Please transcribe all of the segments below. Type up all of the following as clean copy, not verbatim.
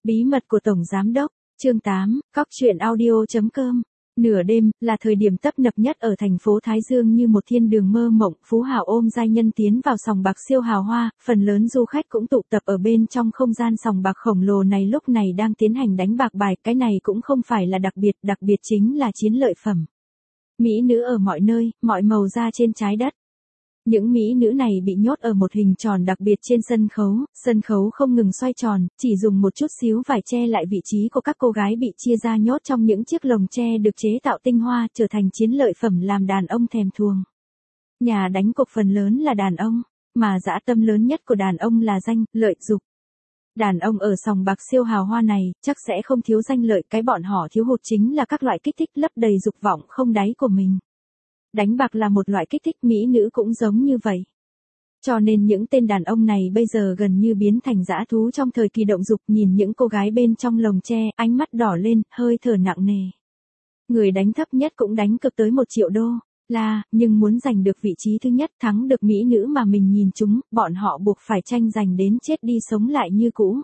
Bí mật của Tổng Giám Đốc, chương 8, cóc.audio.com. Nửa đêm, là thời điểm tấp nập nhất ở thành phố Thái Dương như một thiên đường mơ mộng, phú hào ôm giai nhân tiến vào sòng bạc siêu hào hoa, phần lớn du khách cũng tụ tập ở bên trong không gian sòng bạc khổng lồ này lúc này đang tiến hành đánh bạc bài, cái này cũng không phải là đặc biệt chính là chiến lợi phẩm. Mỹ nữ ở mọi nơi, mọi màu da trên trái đất. Những mỹ nữ này bị nhốt ở một hình tròn đặc biệt trên sân khấu không ngừng xoay tròn, chỉ dùng một chút xíu vải che lại vị trí của các cô gái bị chia ra nhốt trong những chiếc lồng tre được chế tạo tinh hoa, trở thành chiến lợi phẩm làm đàn ông thèm thuồng. Nhà đánh cược phần lớn là đàn ông, mà dã tâm lớn nhất của đàn ông là danh, lợi, dục. Đàn ông ở sòng bạc siêu hào hoa này, chắc sẽ không thiếu danh lợi, cái bọn họ thiếu hụt chính là các loại kích thích lấp đầy dục vọng không đáy của mình. Đánh bạc là một loại kích thích, mỹ nữ cũng giống như vậy. Cho nên những tên đàn ông này bây giờ gần như biến thành dã thú trong thời kỳ động dục, nhìn những cô gái bên trong lồng tre, ánh mắt đỏ lên, hơi thở nặng nề. Người đánh thấp nhất cũng đánh cực tới 1 triệu đô la, nhưng muốn giành được vị trí thứ nhất, thắng được mỹ nữ mà mình nhìn chúng, bọn họ buộc phải tranh giành đến chết đi sống lại như cũ.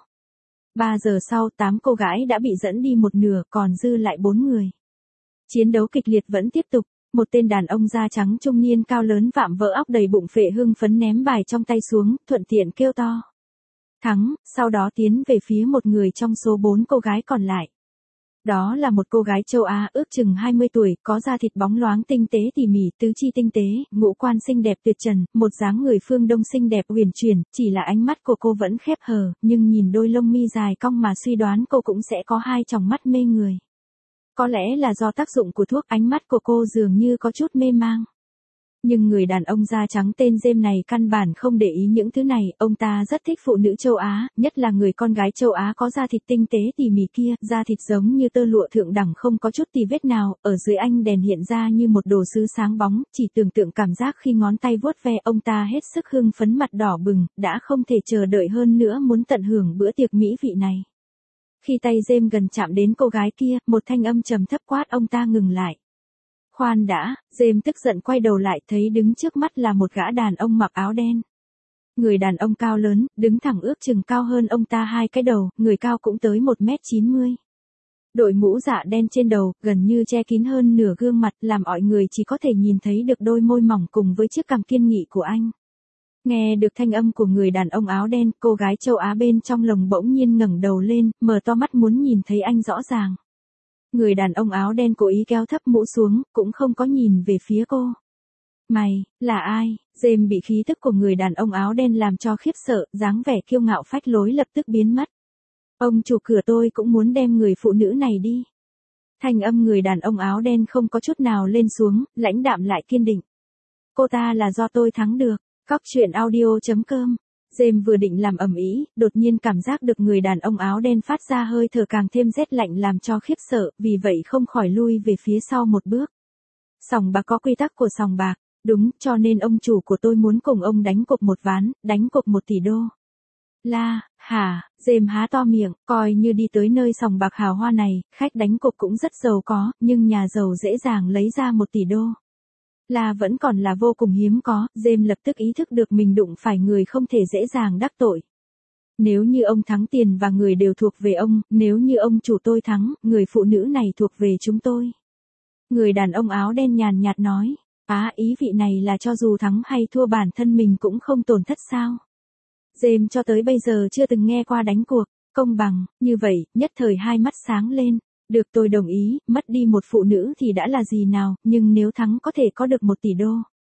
3 giờ sau, 8 cô gái đã bị dẫn đi một nửa, còn dư lại 4 người. Chiến đấu kịch liệt vẫn tiếp tục. Một tên đàn ông da trắng trung niên cao lớn vạm vỡ óc đầy bụng phệ hưng phấn ném bài trong tay xuống, thuận tiện kêu to. Thắng, sau đó tiến về phía một người trong số 4 cô gái còn lại. Đó là một cô gái châu Á ước chừng 20 tuổi, có da thịt bóng loáng tinh tế tỉ mỉ, tứ chi tinh tế, ngũ quan xinh đẹp tuyệt trần, một dáng người phương Đông xinh đẹp huyền chuyển, chỉ là ánh mắt của cô vẫn khép hờ, nhưng nhìn đôi lông mi dài cong mà suy đoán cô cũng sẽ có 2 tròng mắt mê người. Có lẽ là do tác dụng của thuốc, ánh mắt của cô dường như có chút mê mang. Nhưng người đàn ông da trắng tên James này căn bản không để ý những thứ này, ông ta rất thích phụ nữ châu Á, nhất là người con gái châu Á có da thịt tinh tế tỉ mỉ kia, da thịt giống như tơ lụa thượng đẳng không có chút tì vết nào, ở dưới ánh đèn hiện ra như một đồ sứ sáng bóng, chỉ tưởng tượng cảm giác khi ngón tay vuốt ve ông ta hết sức hưng phấn, mặt đỏ bừng, đã không thể chờ đợi hơn nữa muốn tận hưởng bữa tiệc mỹ vị này. Khi tay James gần chạm đến cô gái kia, một thanh âm trầm thấp quát ông ta ngừng lại. Khoan đã, James tức giận quay đầu lại, thấy đứng trước mắt là một gã đàn ông mặc áo đen. Người đàn ông cao lớn, đứng thẳng ước chừng cao hơn ông ta 2 cái đầu, người cao cũng tới 1m90. Đội mũ dạ đen trên đầu, gần như che kín hơn nửa gương mặt, làm mọi người chỉ có thể nhìn thấy được đôi môi mỏng cùng với chiếc cằm kiên nghị của anh. Nghe được thanh âm của người đàn ông áo đen, cô gái châu Á bên trong lồng bỗng nhiên ngẩng đầu lên, mở to mắt muốn nhìn thấy anh rõ ràng. Người đàn ông áo đen cố ý kéo thấp mũ xuống, cũng không có nhìn về phía cô. Mày, là ai? James bị khí tức của người đàn ông áo đen làm cho khiếp sợ, dáng vẻ kiêu ngạo phách lối lập tức biến mất. Ông chủ cửa, tôi cũng muốn đem người phụ nữ này đi. Thanh âm người đàn ông áo đen không có chút nào lên xuống, lãnh đạm lại kiên định. Cô ta là do tôi thắng được. Cóc.audio.com. James vừa định làm ầm ĩ, đột nhiên cảm giác được người đàn ông áo đen phát ra hơi thở càng thêm rét lạnh làm cho khiếp sợ, vì vậy không khỏi lui về phía sau một bước. Sòng bạc có quy tắc của sòng bạc, đúng, cho nên ông chủ của tôi muốn cùng ông đánh cược một ván, đánh cược 1 tỷ đô la. Hả? James há to miệng, coi như đi tới nơi sòng bạc hào hoa này, khách đánh cược cũng rất giàu có, nhưng nhà giàu dễ dàng lấy ra 1 tỷ đô là vẫn còn là vô cùng hiếm có. James lập tức ý thức được mình đụng phải người không thể dễ dàng đắc tội. Nếu như ông thắng, tiền và người đều thuộc về ông, nếu như ông chủ tôi thắng, người phụ nữ này thuộc về chúng tôi. Người đàn ông áo đen nhàn nhạt nói, ý vị này là cho dù thắng hay thua bản thân mình cũng không tổn thất sao? James cho tới bây giờ chưa từng nghe qua đánh cuộc công bằng như vậy, nhất thời 2 mắt sáng lên. Được, tôi đồng ý, mất đi một phụ nữ thì đã là gì nào, nhưng nếu thắng có thể có được 1 tỷ đô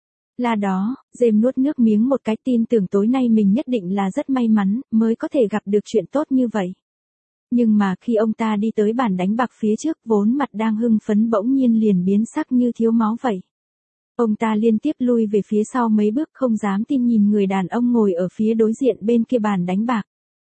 la đó. James nuốt nước miếng một cái, tin tưởng tối nay mình nhất định là rất may mắn, mới có thể gặp được chuyện tốt như vậy. Nhưng mà khi ông ta đi tới bàn đánh bạc phía trước, vốn mặt đang hưng phấn bỗng nhiên liền biến sắc như thiếu máu vậy. Ông ta liên tiếp lui về phía sau mấy bước, không dám tin nhìn người đàn ông ngồi ở phía đối diện bên kia bàn đánh bạc.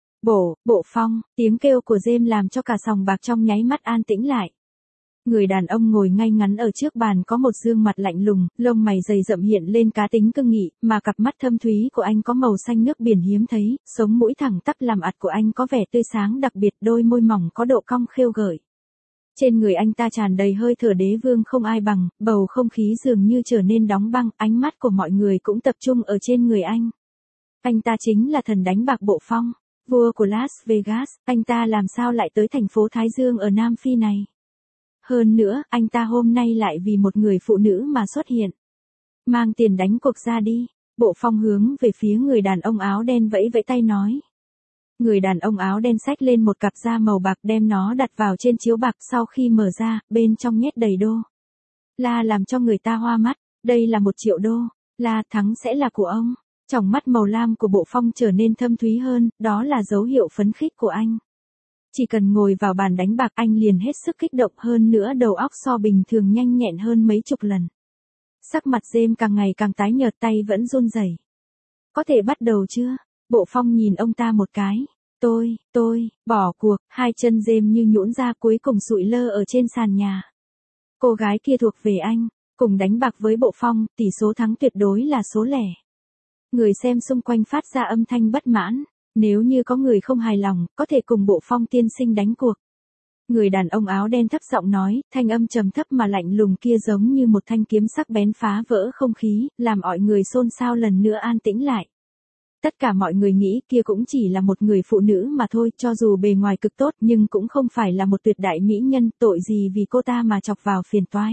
Bộ Phong, tiếng kêu của James làm cho cả sòng bạc trong nháy mắt an tĩnh lại. Người đàn ông ngồi ngay ngắn ở trước bàn có một gương mặt lạnh lùng, lông mày dày rậm hiện lên cá tính cương nghị, mà cặp mắt thâm thúy của anh có màu xanh nước biển hiếm thấy, sống mũi thẳng tắp làm ạt của anh có vẻ tươi sáng đặc biệt, đôi môi mỏng có độ cong khêu gợi. Trên người anh ta tràn đầy hơi thở đế vương không ai bằng, bầu không khí dường như trở nên đóng băng, ánh mắt của mọi người cũng tập trung ở trên người anh. Anh ta chính là thần đánh bạc Bộ Phong. Vua của Las Vegas, anh ta làm sao lại tới thành phố Thái Dương ở Nam Phi này? Hơn nữa, anh ta hôm nay lại vì một người phụ nữ mà xuất hiện. Mang tiền đánh cuộc ra đi. Bộ Phong hướng về phía người đàn ông áo đen vẫy vẫy tay nói. Người đàn ông áo đen xách lên một cặp da màu bạc đem nó đặt vào trên chiếu bạc, sau khi mở ra, bên trong nhét đầy đô la làm cho người ta hoa mắt. Đây là 1 triệu đô la, thắng sẽ là của ông. Tròng mắt màu lam của Bộ Phong trở nên thâm thúy hơn, đó là dấu hiệu phấn khích của anh. Chỉ cần ngồi vào bàn đánh bạc anh liền hết sức kích động, hơn nữa đầu óc so bình thường nhanh nhẹn hơn mấy chục lần. Sắc mặt James càng ngày càng tái nhợt, tay vẫn run rẩy. Có thể bắt đầu chưa? Bộ Phong nhìn ông ta một cái. Tôi, bỏ cuộc. Hai chân James như nhũn ra, cuối cùng sụi lơ ở trên sàn nhà. Cô gái kia thuộc về anh, cùng đánh bạc với Bộ Phong, tỷ số thắng tuyệt đối là số lẻ. Người xem xung quanh phát ra âm thanh bất mãn. Nếu như có người không hài lòng, có thể cùng Bộ Phong tiên sinh đánh cuộc. Người đàn ông áo đen thấp giọng nói, thanh âm trầm thấp mà lạnh lùng kia giống như một thanh kiếm sắc bén phá vỡ không khí, làm mọi người xôn xao lần nữa an tĩnh lại. Tất cả mọi người nghĩ kia cũng chỉ là một người phụ nữ mà thôi, cho dù bề ngoài cực tốt nhưng cũng không phải là một tuyệt đại mỹ nhân, tội gì vì cô ta mà chọc vào phiền toái.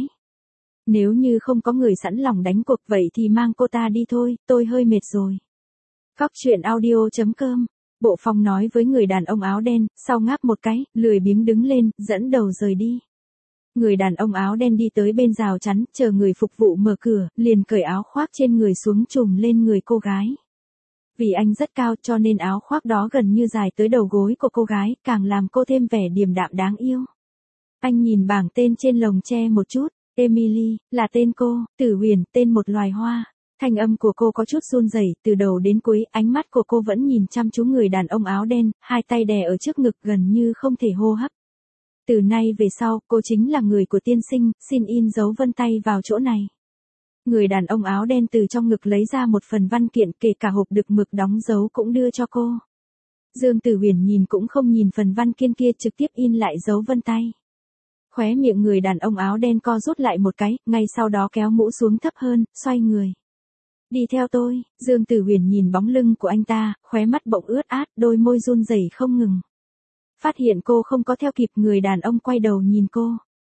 Nếu như không có người sẵn lòng đánh cuộc vậy thì mang cô ta đi thôi, tôi hơi mệt rồi. Góc truyện audio.com. Bộ Phong nói với người đàn ông áo đen, sau ngáp một cái, lười biếng đứng lên, dẫn đầu rời đi. Người đàn ông áo đen đi tới bên rào chắn, chờ người phục vụ mở cửa, liền cởi áo khoác trên người xuống trùm lên người cô gái. Vì anh rất cao cho nên áo khoác đó gần như dài tới đầu gối của cô gái, càng làm cô thêm vẻ điềm đạm đáng yêu. Anh nhìn bảng tên trên lồng tre một chút, Emily, là tên cô, Tử Huyền, tên một loài hoa. Thanh âm của cô có chút run rẩy, từ đầu đến cuối, ánh mắt của cô vẫn nhìn chăm chú người đàn ông áo đen, hai tay đè ở trước ngực gần như không thể hô hấp. Từ nay về sau, cô chính là người của tiên sinh, xin in dấu vân tay vào chỗ này. Người đàn ông áo đen từ trong ngực lấy ra một phần văn kiện, kể cả hộp đựng mực đóng dấu cũng đưa cho cô. Dương Tử Huyền nhìn cũng không nhìn phần văn kiện kia, trực tiếp in lại dấu vân tay. Khóe miệng người đàn ông áo đen co rút lại một cái, ngay sau đó kéo mũ xuống thấp hơn, xoay người. Đi theo tôi. Dương Tử Huyền nhìn bóng lưng của anh ta, khóe mắt bỗng ướt át, đôi môi run rẩy không ngừng. Phát hiện cô không có theo kịp, người đàn ông quay đầu nhìn cô.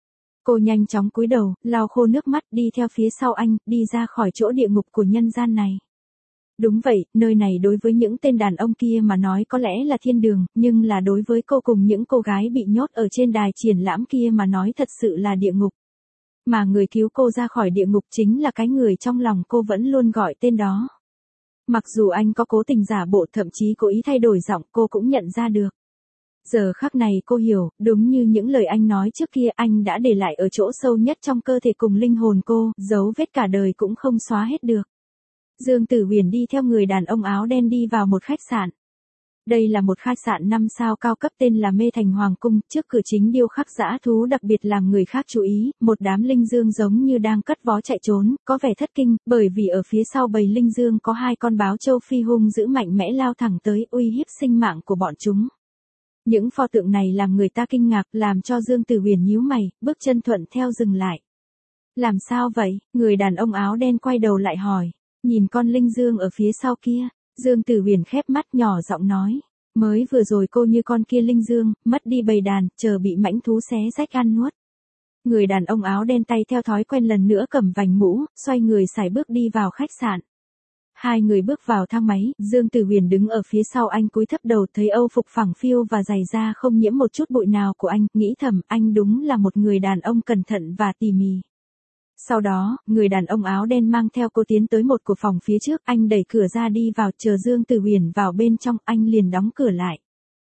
Cô nhanh chóng cúi đầu, lau khô nước mắt, đi theo phía sau anh, đi ra khỏi chỗ địa ngục của nhân gian này. Đúng vậy, nơi này đối với những tên đàn ông kia mà nói có lẽ là thiên đường, nhưng là đối với cô cùng những cô gái bị nhốt ở trên đài triển lãm kia mà nói thật sự là địa ngục. Mà người cứu cô ra khỏi địa ngục chính là cái người trong lòng cô vẫn luôn gọi tên đó. Mặc dù anh có cố tình giả bộ, thậm chí cố ý thay đổi giọng, cô cũng nhận ra được. Giờ khắc này cô hiểu, đúng như những lời anh nói trước kia, anh đã để lại ở chỗ sâu nhất trong cơ thể cùng linh hồn cô, dấu vết cả đời cũng không xóa hết được. Dương Tử Huyền đi theo người đàn ông áo đen đi vào một khách sạn. Đây là một khách sạn 5 sao cao cấp tên là Mê Thành Hoàng Cung, trước cửa chính điêu khắc dã thú đặc biệt làm người khác chú ý, một đám linh dương giống như đang cất vó chạy trốn, có vẻ thất kinh, bởi vì ở phía sau bầy linh dương có 2 con báo châu Phi hung dữ mạnh mẽ lao thẳng tới, uy hiếp sinh mạng của bọn chúng. Những pho tượng này làm người ta kinh ngạc, làm cho Dương Tử Huyền nhíu mày, bước chân thuận theo dừng lại. Làm sao vậy? Người đàn ông áo đen quay đầu lại hỏi. Nhìn con linh dương ở phía sau kia. Dương Tử Huyền khép mắt nhỏ giọng nói. Mới vừa rồi cô như con kia linh dương, mất đi bầy đàn, chờ bị mãnh thú xé rách ăn nuốt. Người đàn ông áo đen tay theo thói quen lần nữa cầm vành mũ, xoay người sải bước đi vào khách sạn. Hai người bước vào thang máy, Dương Tử Huyền đứng ở phía sau anh, cúi thấp đầu, thấy âu phục phẳng phiu và giày da không nhiễm một chút bụi nào của anh, nghĩ thầm, anh đúng là một người đàn ông cẩn thận và tỉ mỉ. Sau đó, người đàn ông áo đen mang theo cô tiến tới một của phòng phía trước, anh đẩy cửa ra đi vào, chờ Dương Tử Huyền vào bên trong, anh liền đóng cửa lại.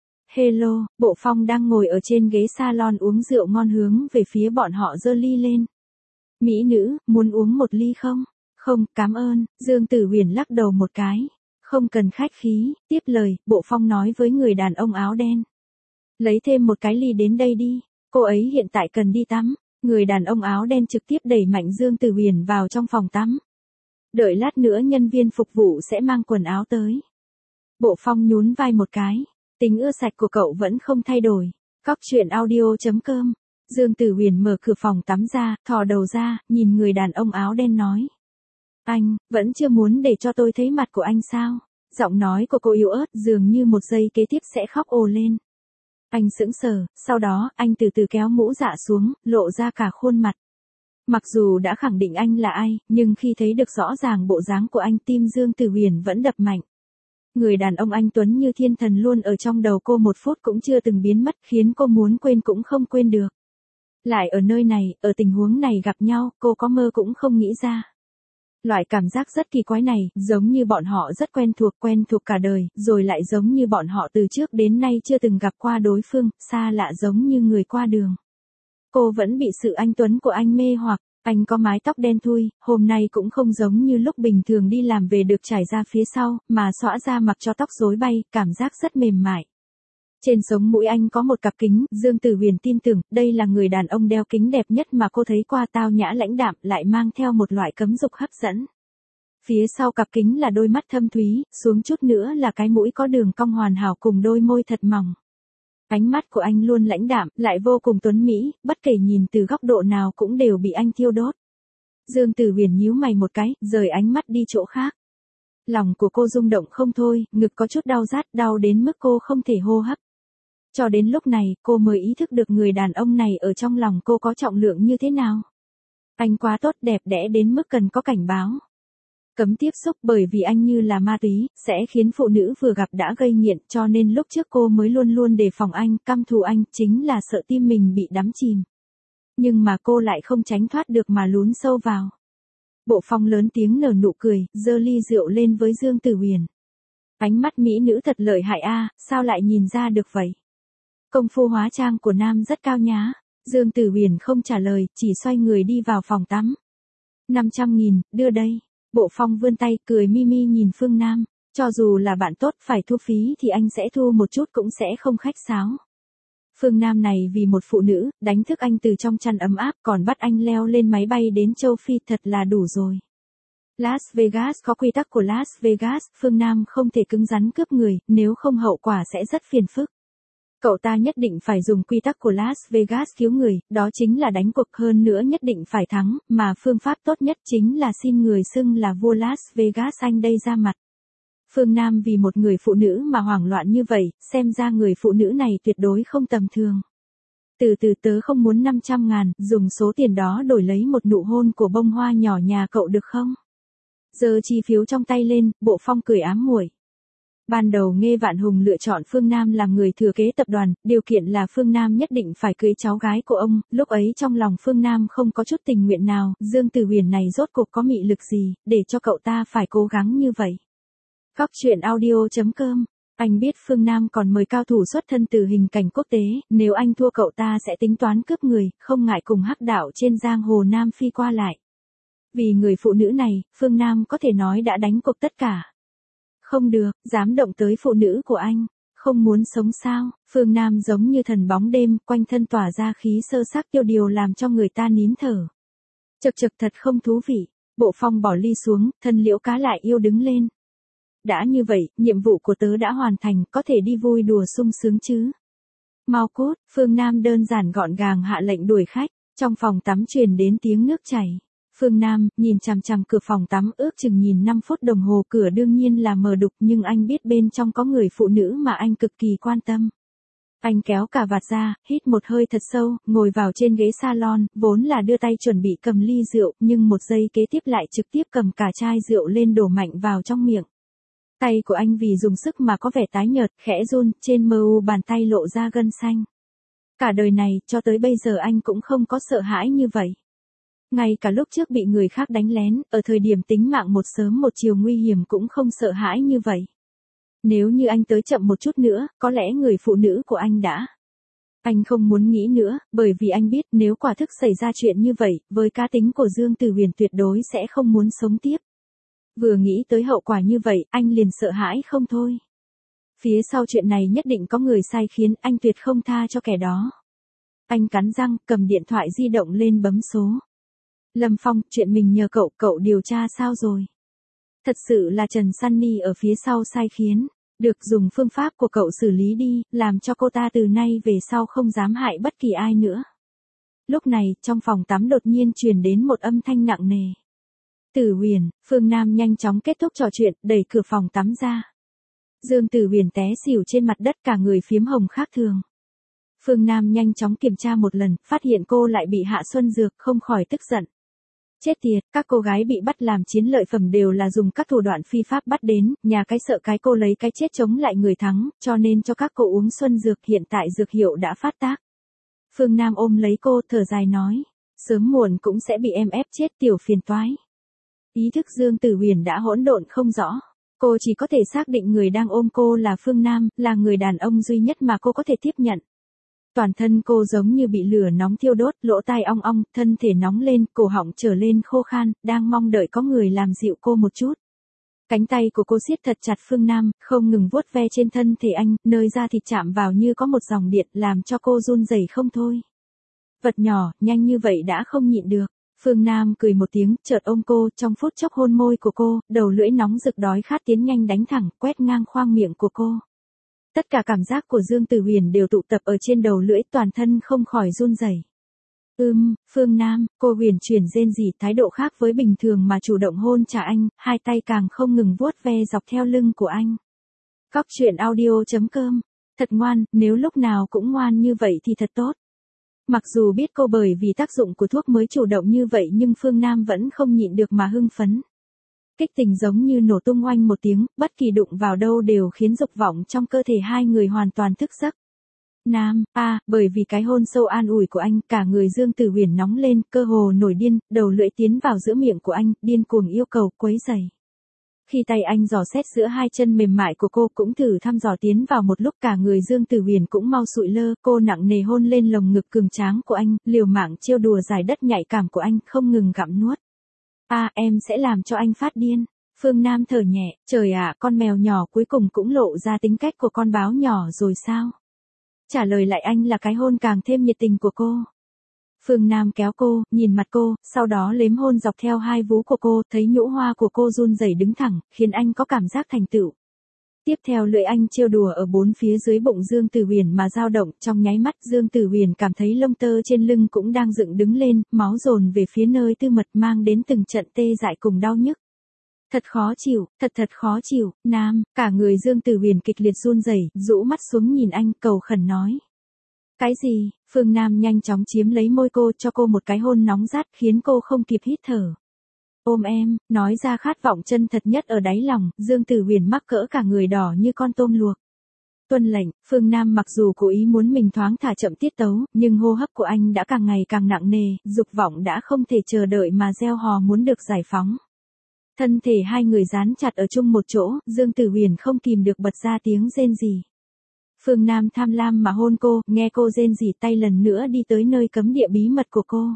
Hello, Bộ Phong đang ngồi ở trên ghế salon uống rượu ngon hướng về phía bọn họ giơ ly lên. Mỹ nữ, muốn uống một ly không? Không, cảm ơn. Dương Tử Huyền lắc đầu một cái. Không cần khách khí. Tiếp lời, Bộ Phong nói với người đàn ông áo đen. Lấy thêm một cái ly đến đây đi. Cô ấy hiện tại cần đi tắm. Người đàn ông áo đen trực tiếp đẩy mạnh Dương Tử Huyền vào trong phòng tắm. Đợi lát nữa nhân viên phục vụ sẽ mang quần áo tới. Bộ Phong nhún vai một cái. Tính ưa sạch của cậu vẫn không thay đổi. Góc truyện audio.com. Dương Tử Huyền mở cửa phòng tắm ra, thò đầu ra, nhìn người đàn ông áo đen nói. Anh, vẫn chưa muốn để cho tôi thấy mặt của anh sao? Giọng nói của cô yếu ớt dường như một giây kế tiếp sẽ khóc ồ lên. Anh sững sờ, sau đó anh từ từ kéo mũ dạ xuống, lộ ra cả khuôn mặt. Mặc dù đã khẳng định anh là ai, nhưng khi thấy được rõ ràng bộ dáng của anh tim Dương Tử Huyền vẫn đập mạnh. Người đàn ông anh tuấn như thiên thần luôn ở trong đầu cô một phút cũng chưa từng biến mất khiến cô muốn quên cũng không quên được. Lại ở nơi này, ở tình huống này gặp nhau, cô có mơ cũng không nghĩ ra. Loại cảm giác rất kỳ quái này, giống như bọn họ rất quen thuộc cả đời, rồi lại giống như bọn họ từ trước đến nay chưa từng gặp qua đối phương, xa lạ giống như người qua đường. Cô vẫn bị sự anh tuấn của anh mê hoặc, anh có mái tóc đen thui, hôm nay cũng không giống như lúc bình thường đi làm về được trải ra phía sau, mà xõa ra mặc cho tóc rối bay, cảm giác rất mềm mại. Trên sống mũi anh có một cặp kính, Dương Tử Huyền tin tưởng, đây là người đàn ông đeo kính đẹp nhất mà cô thấy qua, tao nhã lãnh đạm, lại mang theo một loại cấm dục hấp dẫn. Phía sau cặp kính là đôi mắt thâm thúy, xuống chút nữa là cái mũi có đường cong hoàn hảo cùng đôi môi thật mỏng. Ánh mắt của anh luôn lãnh đạm, lại vô cùng tuấn mỹ, bất kể nhìn từ góc độ nào cũng đều bị anh thiêu đốt. Dương Tử Huyền nhíu mày một cái, rời ánh mắt đi chỗ khác. Lòng của cô rung động không thôi, ngực có chút đau rát, đau đến mức cô không thể hô hấp. Cho đến lúc này, cô mới ý thức được người đàn ông này ở trong lòng cô có trọng lượng như thế nào. Anh quá tốt, đẹp đẽ đến mức cần có cảnh báo. Cấm tiếp xúc, bởi vì anh như là ma túy, sẽ khiến phụ nữ vừa gặp đã gây nghiện, cho nên lúc trước cô mới luôn luôn đề phòng anh, căm thù anh, chính là sợ tim mình bị đắm chìm. Nhưng mà cô lại không tránh thoát được mà lún sâu vào. Bộ Phong lớn tiếng nở nụ cười, giơ ly rượu lên với Dương Tử Huyền. Ánh mắt mỹ nữ thật lợi hại a, sao lại nhìn ra được vậy? Công phu hóa trang của nam rất cao nhá. Dương Tử Huyền không trả lời, chỉ xoay người đi vào phòng tắm. 500.000, đưa đây. Bộ Phong vươn tay, cười mi mi nhìn Phương Nam. Cho dù là bạn tốt phải thu phí thì anh sẽ thu một chút cũng sẽ không khách sáo. Phương Nam này vì một phụ nữ, đánh thức anh từ trong chăn ấm áp còn bắt anh leo lên máy bay đến châu Phi thật là đủ rồi. Las Vegas có quy tắc của Las Vegas, Phương Nam không thể cứng rắn cướp người, nếu không hậu quả sẽ rất phiền phức. Cậu ta nhất định phải dùng quy tắc của Las Vegas cứu người, đó chính là đánh cuộc, hơn nữa nhất định phải thắng, mà phương pháp tốt nhất chính là xin người xưng là vua Las Vegas anh đây ra mặt. Phương Nam vì một người phụ nữ mà hoảng loạn như vậy, xem ra người phụ nữ này tuyệt đối không tầm thường. Từ từ, tớ không muốn 500.000, dùng số tiền đó đổi lấy một nụ hôn của bông hoa nhỏ nhà cậu được không? Giơ chi phiếu trong tay lên, Bộ Phong cười ám muội. Ban đầu Nghê Vạn Hùng lựa chọn Phương Nam làm người thừa kế tập đoàn, điều kiện là Phương Nam nhất định phải cưới cháu gái của ông, lúc ấy trong lòng Phương Nam không có chút tình nguyện nào, Dương Tử Huyền này rốt cuộc có mị lực gì, để cho cậu ta phải cố gắng như vậy. Cóc truyện audio.com, anh biết Phương Nam còn mời cao thủ xuất thân từ hình cảnh quốc tế, nếu anh thua cậu ta sẽ tính toán cướp người, không ngại cùng hắc đạo trên giang hồ Nam Phi qua lại. Vì người phụ nữ này, Phương Nam có thể nói đã đánh cuộc tất cả. Không được, dám động tới phụ nữ của anh, không muốn sống sao? Phương Nam giống như thần bóng đêm, quanh thân tỏa ra khí sơ sắc tiêu điều làm cho người ta nín thở. Chật chật thật không thú vị. Bộ Phong bỏ ly xuống, thân Liễu Cá lại yêu đứng lên. Đã như vậy, nhiệm vụ của tớ đã hoàn thành, có thể đi vui đùa sung sướng chứ. Mau cút, Phương Nam đơn giản gọn gàng hạ lệnh đuổi khách, trong phòng tắm truyền đến tiếng nước chảy. Phương Nam, nhìn chằm chằm cửa phòng tắm ước chừng nhìn 5 phút đồng hồ, cửa đương nhiên là mờ đục nhưng anh biết bên trong có người phụ nữ mà anh cực kỳ quan tâm. Anh kéo cà vạt ra, hít một hơi thật sâu, ngồi vào trên ghế salon, vốn là đưa tay chuẩn bị cầm ly rượu, nhưng một giây kế tiếp lại trực tiếp cầm cả chai rượu lên đổ mạnh vào trong miệng. Tay của anh vì dùng sức mà có vẻ tái nhợt, khẽ run, trên mờ u bàn tay lộ ra gân xanh. Cả đời này, cho tới bây giờ anh cũng không có sợ hãi như vậy. Ngay cả lúc trước bị người khác đánh lén, ở thời điểm tính mạng một sớm một chiều nguy hiểm cũng không sợ hãi như vậy. Nếu như anh tới chậm một chút nữa, có lẽ người phụ nữ của anh đã. Anh không muốn nghĩ nữa, bởi vì anh biết nếu quả thức xảy ra chuyện như vậy, với cá tính của Dương Tử Huyền tuyệt đối sẽ không muốn sống tiếp. Vừa nghĩ tới hậu quả như vậy, anh liền sợ hãi không thôi. Phía sau chuyện này nhất định có người sai khiến, anh tuyệt không tha cho kẻ đó. Anh cắn răng, cầm điện thoại di động lên bấm số. Lâm Phong, chuyện mình nhờ cậu điều tra sao rồi? Thật sự là Trần Sunny ở phía sau sai khiến, được dùng phương pháp của cậu xử lý đi, làm cho cô ta từ nay về sau không dám hại bất kỳ ai nữa. Lúc này, trong phòng tắm đột nhiên truyền đến một âm thanh nặng nề. Tử Huyền, Phương Nam nhanh chóng kết thúc trò chuyện, đẩy cửa phòng tắm ra. Dương Tử Huyền té xỉu trên mặt đất cả người phiếm hồng khác thường. Phương Nam nhanh chóng kiểm tra một lần, phát hiện cô lại bị hạ xuân dược, không khỏi tức giận. Chết tiệt, các cô gái bị bắt làm chiến lợi phẩm đều là dùng các thủ đoạn phi pháp bắt đến, nhà cái sợ cái cô lấy cái chết chống lại người thắng, cho nên cho các cô uống xuân dược, hiện tại dược hiệu đã phát tác. Phương Nam ôm lấy cô, thở dài nói, sớm muộn cũng sẽ bị em ép chết tiểu phiền toái. Ý thức Dương Tử Huyền đã hỗn độn không rõ. Cô chỉ có thể xác định người đang ôm cô là Phương Nam, là người đàn ông duy nhất mà cô có thể tiếp nhận. Toàn thân cô giống như bị lửa nóng thiêu đốt, lỗ tai ong ong, thân thể nóng lên, cổ họng trở lên khô khan, đang mong đợi có người làm dịu cô một chút. Cánh tay của cô siết thật chặt Phương Nam, không ngừng vuốt ve trên thân thể anh, nơi da thịt chạm vào như có một dòng điện, làm cho cô run rẩy không thôi. Vật nhỏ, nhanh như vậy đã không nhịn được. Phương Nam cười một tiếng, chợt ôm cô, trong phút chốc hôn môi của cô, đầu lưỡi nóng rực đói khát tiến nhanh đánh thẳng, quét ngang khoang miệng của cô. Tất cả cảm giác của Dương Tử Huyền đều tụ tập ở trên đầu lưỡi, toàn thân không khỏi run rẩy. Phương Nam, cô huyền chuyển rên rỉ, thái độ khác với bình thường mà chủ động hôn trả anh, hai tay càng không ngừng vuốt ve dọc theo lưng của anh. Cóc truyện audio.com. Thật ngoan, nếu lúc nào cũng ngoan như vậy thì thật tốt. Mặc dù biết cô bởi vì tác dụng của thuốc mới chủ động như vậy nhưng Phương Nam vẫn không nhịn được mà hưng phấn. Kích tình giống như nổ tung oanh một tiếng, bất kỳ đụng vào đâu đều khiến dục vọng trong cơ thể hai người hoàn toàn thức giấc. Nam, bởi vì cái hôn sâu an ủi của anh, cả người Dương Tử Huyền nóng lên, cơ hồ nổi điên, đầu lưỡi tiến vào giữa miệng của anh, điên cuồng yêu cầu, quấy rầy. Khi tay anh dò xét giữa hai chân mềm mại của cô cũng thử thăm dò tiến vào một lúc, cả người Dương Tử Huyền cũng mau sụi lơ, cô nặng nề hôn lên lồng ngực cường tráng của anh, liều mạng trêu đùa giải đất nhạy cảm của anh, không ngừng gặm nuốt. Em sẽ làm cho anh phát điên. Phương Nam thở nhẹ, trời ạ, con mèo nhỏ cuối cùng cũng lộ ra tính cách của con báo nhỏ rồi sao? Trả lời lại anh là cái hôn càng thêm nhiệt tình của cô. Phương Nam kéo cô, nhìn mặt cô, sau đó liếm hôn dọc theo hai vú của cô, thấy nhũ hoa của cô run rẩy đứng thẳng, khiến anh có cảm giác thành tựu. Tiếp theo lưỡi anh trêu đùa ở bốn phía dưới bụng Dương Tử Huyền mà dao động, trong nháy mắt Dương Tử Huyền cảm thấy lông tơ trên lưng cũng đang dựng đứng lên, máu dồn về phía nơi tư mật mang đến từng trận tê dại cùng đau nhức. Thật khó chịu, thật khó chịu, Nam, cả người Dương Tử Huyền kịch liệt run rẩy, rũ mắt xuống nhìn anh, cầu khẩn nói. Cái gì? Phương Nam nhanh chóng chiếm lấy môi cô, cho cô một cái hôn nóng rát khiến cô không kịp hít thở. Ôm em, nói ra khát vọng chân thật nhất ở đáy lòng, Dương Tử Huyền mắc cỡ cả người đỏ như con tôm luộc. Tuân lệnh, Phương Nam mặc dù cố ý muốn mình thoáng thả chậm tiết tấu, nhưng hô hấp của anh đã càng ngày càng nặng nề, dục vọng đã không thể chờ đợi mà gieo hò muốn được giải phóng. Thân thể hai người dán chặt ở chung một chỗ, Dương Tử Huyền không kìm được bật ra tiếng rên rỉ. Phương Nam tham lam mà hôn cô, nghe cô rên rỉ, tay lần nữa đi tới nơi cấm địa bí mật của cô.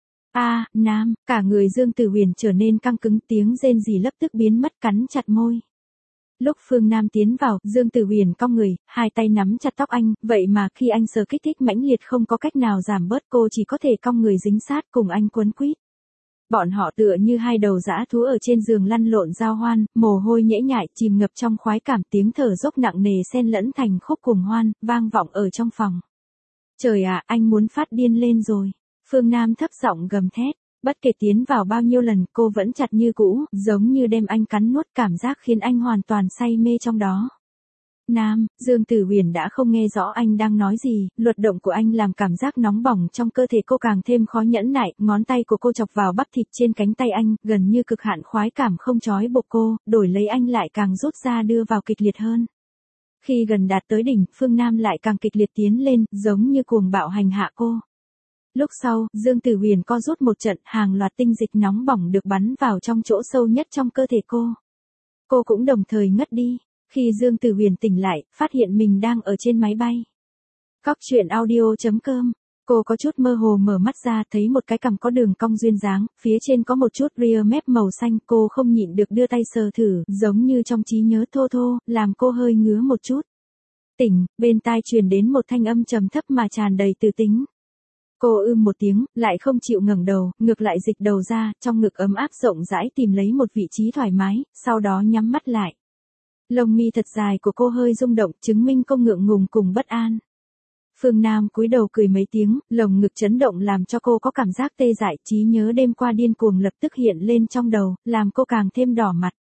Nam, cả người Dương Tử Huyền trở nên căng cứng, tiếng rên rỉ lập tức biến mất, cắn chặt môi. Lúc Phương Nam tiến vào, Dương Tử Huyền cong người, hai tay nắm chặt tóc anh, vậy mà khi anh sờ kích thích mãnh liệt không có cách nào giảm bớt, cô chỉ có thể cong người dính sát cùng anh quấn quýt. Bọn họ tựa như hai đầu dã thú ở trên giường lăn lộn giao hoan, mồ hôi nhễ nhại, chìm ngập trong khoái cảm, tiếng thở dốc nặng nề xen lẫn thành khúc cùng hoan, vang vọng ở trong phòng. Trời ạ, anh muốn phát điên lên rồi. Phương Nam thấp giọng gầm thét, bất kể tiến vào bao nhiêu lần, cô vẫn chặt như cũ, giống như đem anh cắn nuốt, cảm giác khiến anh hoàn toàn say mê trong đó. Nam, Dương Tử Huyền đã không nghe rõ anh đang nói gì, luật động của anh làm cảm giác nóng bỏng trong cơ thể cô càng thêm khó nhẫn nại, ngón tay của cô chọc vào bắp thịt trên cánh tay anh, gần như cực hạn khoái cảm không trói buộc cô, đổi lấy anh lại càng rút ra đưa vào kịch liệt hơn. Khi gần đạt tới đỉnh, Phương Nam lại càng kịch liệt tiến lên, giống như cuồng bạo hành hạ cô. Lúc sau, Dương Tử Huyền co rút một trận, hàng loạt tinh dịch nóng bỏng được bắn vào trong chỗ sâu nhất trong cơ thể cô. Cô cũng đồng thời ngất đi. Khi Dương Tử Huyền tỉnh lại, phát hiện mình đang ở trên máy bay. Cóc truyện audio.com. Cô có chút mơ hồ mở mắt ra, thấy một cái cằm có đường cong duyên dáng, phía trên có một chút ria mép màu xanh, cô không nhịn được đưa tay sờ thử, giống như trong trí nhớ thô thô, làm cô hơi ngứa một chút. Tỉnh, bên tai truyền đến một thanh âm trầm thấp mà tràn đầy từ tính. Cô một tiếng, lại không chịu ngẩng đầu, ngược lại dịch đầu ra, trong ngực ấm áp rộng rãi tìm lấy một vị trí thoải mái, sau đó nhắm mắt lại. Lông mi thật dài của cô hơi rung động, chứng minh cô ngượng ngùng cùng bất an. Phương Nam cúi đầu cười mấy tiếng, lồng ngực chấn động làm cho cô có cảm giác tê dại, trí nhớ đêm qua điên cuồng lập tức hiện lên trong đầu, làm cô càng thêm đỏ mặt.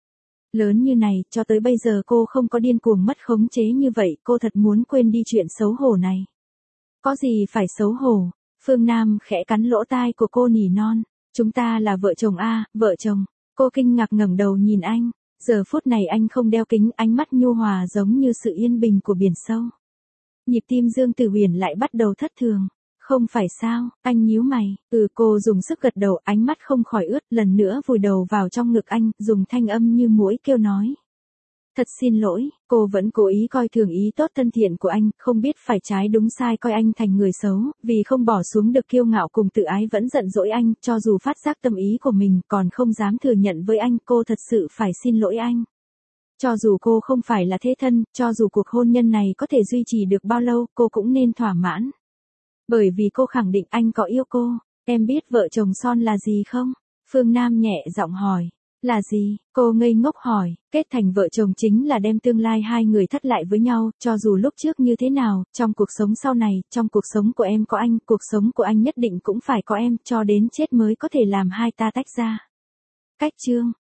Lớn như này, cho tới bây giờ cô không có điên cuồng mất khống chế như vậy, cô thật muốn quên đi chuyện xấu hổ này. Có gì phải xấu hổ? Phương Nam khẽ cắn lỗ tai của cô nỉ non. Chúng ta là vợ chồng a, vợ chồng. Cô kinh ngạc ngẩng đầu nhìn anh. Giờ phút này anh không đeo kính, ánh mắt nhu hòa giống như sự yên bình của biển sâu. Nhịp tim Dương Tử Huyền lại bắt đầu thất thường. Không phải sao, anh nhíu mày. Cô dùng sức gật đầu, ánh mắt không khỏi ướt, lần nữa vùi đầu vào trong ngực anh, dùng thanh âm như muỗi kêu nói. Thật xin lỗi, cô vẫn cố ý coi thường ý tốt thân thiện của anh, không biết phải trái đúng sai coi anh thành người xấu, vì không bỏ xuống được kiêu ngạo cùng tự ái vẫn giận dỗi anh, cho dù phát giác tâm ý của mình còn không dám thừa nhận với anh, cô thật sự phải xin lỗi anh. Cho dù cô không phải là thế thân, cho dù cuộc hôn nhân này có thể duy trì được bao lâu, cô cũng nên thỏa mãn. Bởi vì cô khẳng định anh có yêu cô. Em biết vợ chồng son là gì không? Phương Nam nhẹ giọng hỏi. Là gì? Cô ngây ngốc hỏi. Kết thành vợ chồng chính là đem tương lai hai người thất lại với nhau, cho dù lúc trước như thế nào, trong cuộc sống sau này, trong cuộc sống của em có anh, cuộc sống của anh nhất định cũng phải có em, cho đến chết mới có thể làm hai ta tách ra. Cách chương